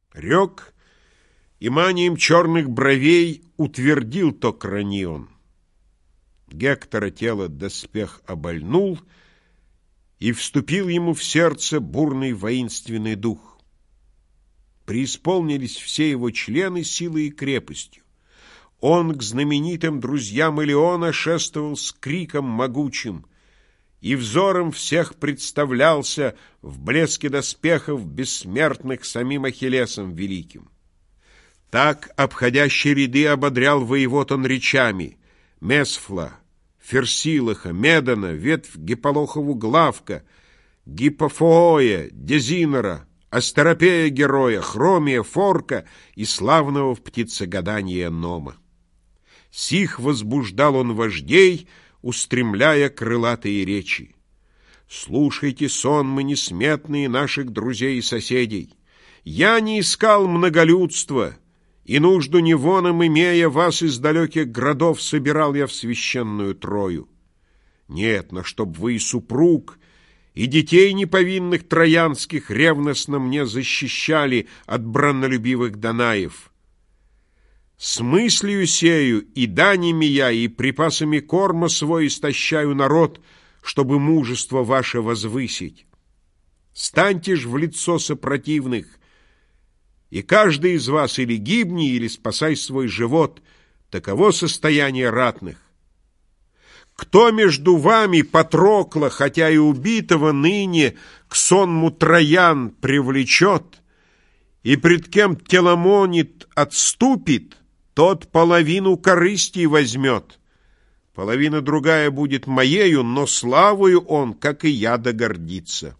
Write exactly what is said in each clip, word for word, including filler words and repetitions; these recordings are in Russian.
Рек, и манием черных бровей утвердил то кранион. Гектора тело доспех обольнул, и вступил ему в сердце бурный воинственный дух. Преисполнились все его члены силой и крепостью. Он к знаменитым друзьям Илеона шествовал с криком могучим, и взором всех представлялся в блеске доспехов бессмертных самим Ахиллесом великим. Так обходящие ряды ободрял воевод он речами: Месфла, Ферсилаха, Медона, ветвь Гиполохову Главка, Гипофооя, Дезинора, Астеропея героя, Хромия, Форка и славного в птицегадании Нома. Сих возбуждал он вождей, устремляя крылатые речи. Слушайте сонмы несметные наших друзей и соседей. Я не искал многолюдства, и нужду не воном имея, вас из далеких городов собирал я в священную Трою. Нет, но чтоб вы и супруг, и детей неповинных троянских ревностно мне защищали от браннолюбивых Данаев. С мыслью сею и данями я, и припасами корма свой истощаю народ, чтобы мужество ваше возвысить. Станьте ж в лицо сопротивных, и каждый из вас или гибни, или спасай свой живот. Таково состояние ратных. Кто между вами Патрокла, хотя и убитого ныне, к сонму Троян привлечет, и пред кем Теламонит отступит, тот половину корыстей возьмет. Половина другая будет моею, но славою он, как и я, догордится.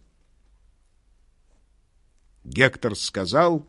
Гектор сказал,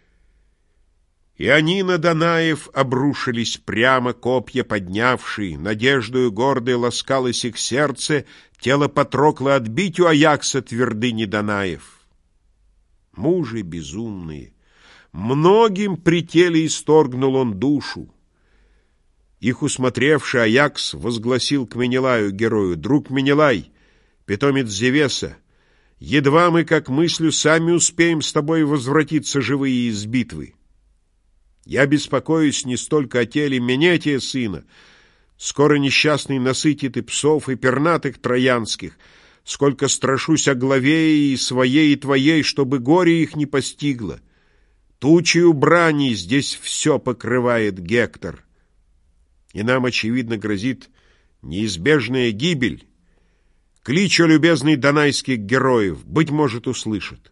и они на Данаев обрушились прямо, копья поднявшие, надеждою гордой ласкалось их сердце, тело Патрокла отбить у Аякса твердыни Данаев. Мужи безумные, многим при теле исторгнул он душу. Их усмотревший Аякс возгласил к Менелаю герою: друг Менелай, питомец Зевеса, едва мы, как мыслю, сами успеем с тобой возвратиться живые из битвы. Я беспокоюсь не столько о теле Менетия сына, скоро несчастный насытит и псов, и пернатых троянских, сколько страшусь о главе и своей, и твоей, чтобы горе их не постигло. Тучею брани здесь все покрывает Гектор, и нам, очевидно, грозит неизбежная гибель. Клич, о любезный донайских героев, быть может, услышат.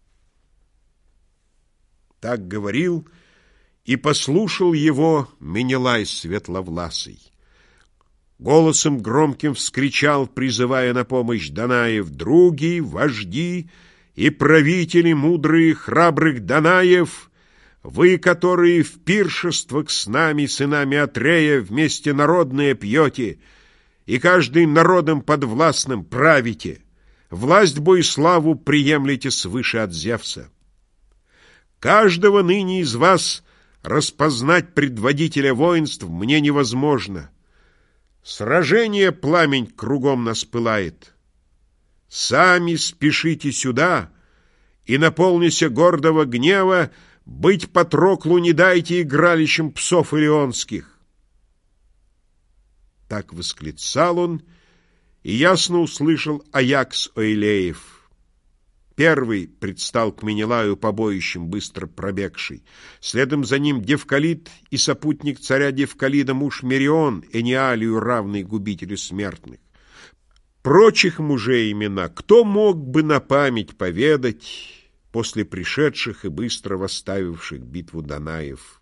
Так говорил и послушал его Менелай светловласый. Голосом громким вскричал, призывая на помощь Данаев: други, вожди и правители мудрые храбрых Данаев, вы, которые в пиршествах с нами, сынами Атрея, вместе народное пьете, и каждый народом подвластным правите, власть бо и славу приемлете свыше от Зевса. Каждого ныне из вас распознать предводителя воинств мне невозможно. Сражение пламень кругом нас пылает. Сами спешите сюда, и, наполнися гордого гнева, быть Патроклу не дайте игралищем псов илионских. Так восклицал он, и ясно услышал Аякс Оилеев. Первый предстал к Менелаю побоищем быстро пробегший. Следом за ним Девкалид и сопутник царя Девкалида муж Мерион, Эниалию равный губителю смертных. Прочих мужей имена кто мог бы на память поведать после пришедших и быстро восставивших битву Данаев?